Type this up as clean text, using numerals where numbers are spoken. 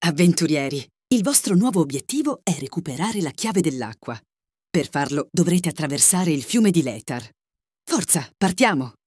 Avventurieri, il vostro nuovo obiettivo è recuperare la chiave dell'acqua. Per farlo dovrete attraversare il fiume di Lethar. Forza, partiamo!